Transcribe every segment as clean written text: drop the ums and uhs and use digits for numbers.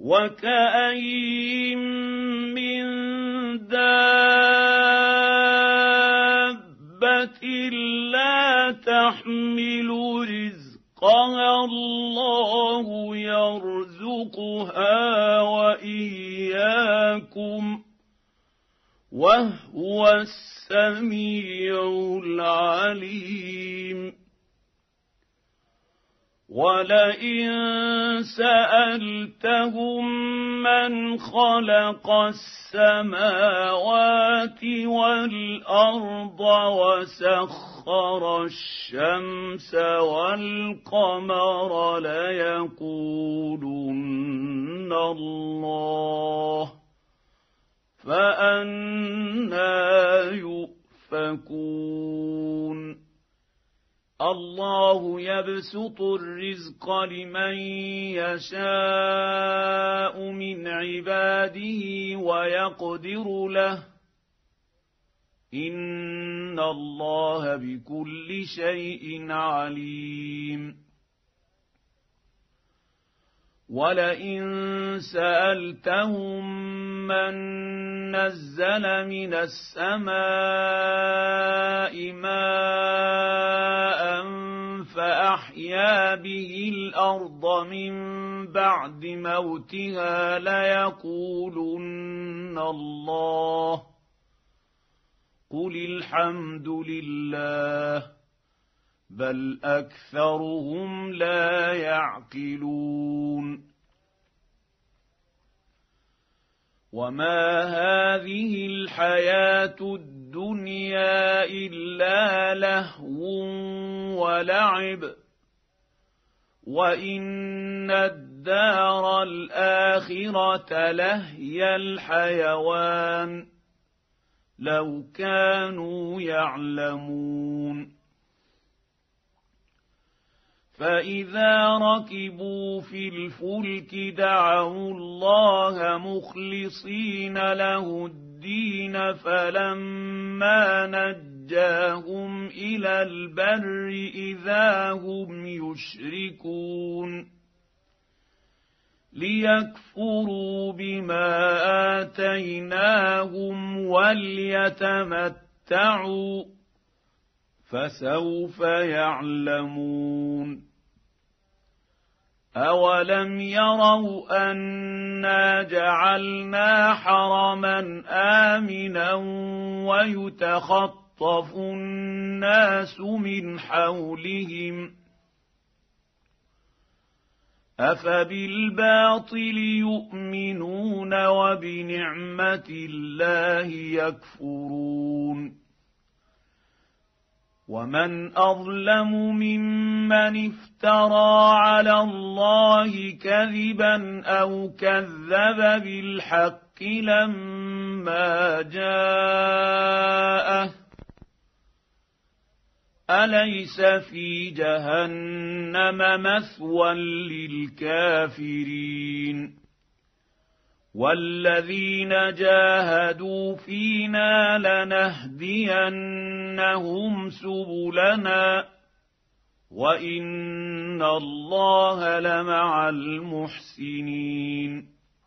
وكأين من دابة لا تحمل رزقها الله يرزقها وإياكم وهو السميع العليم ولئن سألتهم من خلق السماوات والأرض وسخر الشمس والقمر ليقولن الله فأنى يؤفكون الله يبسط الرزق لمن يشاء من عباده ويقدر له إن الله بكل شيء عليم ولئن سألتهم من نزل من السماء ماء فأحيا به الأرض من بعد موتها ليقولن الله قل الحمد لله بل أكثرهم لا يعقلون وما هذه الحياة الدنيا إلا لهو ولعب وإن الدار الآخرة لهي الحيوان لو كانوا يعلمون فإذا ركبوا في الفلك دعوا الله مخلصين له الدين فلما نجاهم إلى البر إذا هم يشركون ليكفروا بما آتيناهم وليتمتعوا فسوف يعلمون أولم يروا أنا جعلنا حرما آمنا ويتخطف الناس من حولهم أفبالباطل يؤمنون وبنعمة الله يكفرون ومن أظلم ممن افترى على الله كذبا أو كذب بالحق لما جاءه أليس في جهنم مثوى للكافرين والذين جاهدوا فينا لنهدينهم سبلنا وإن الله لمع المحسنين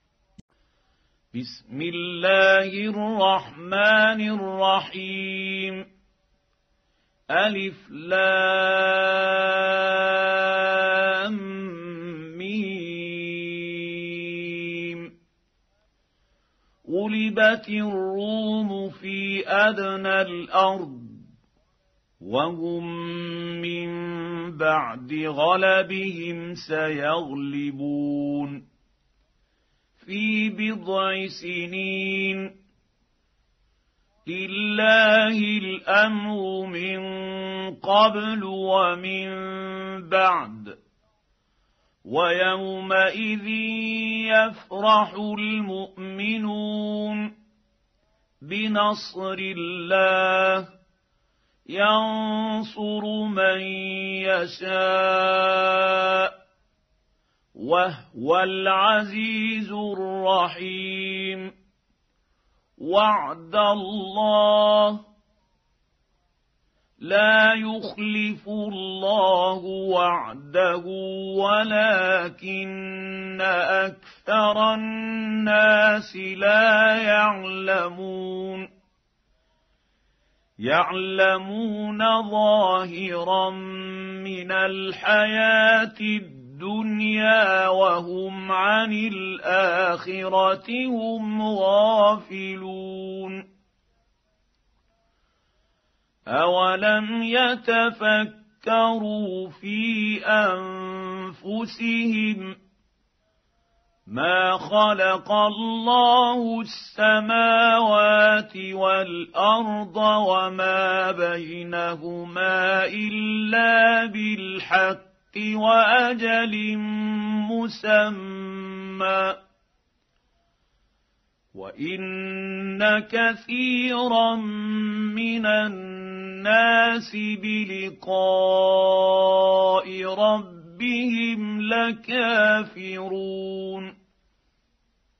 بسم الله الرحمن الرحيم ألف لام ميم غلبت الروم في أدنى الأرض وهم من بعد غلبهم سيغلبون في بضع سنين لله الأمر من قبل ومن بعد ويومئذ يفرح المؤمنون بنصر الله ينصر من يشاء وهو العزيز الرحيم وعد الله لا يخلف الله وعده ولكن أكثر الناس لا يعلمون يعلمون ظاهرا من الحياة الدنيا وهم عن الآخرة هم غافلون أولم يتفكروا في أنفسهم ما خلق الله السماوات والأرض وما بينهما إلا بالحق وأجل مسمى وإن كثيرا من الناس بلقاء ربهم لكافرون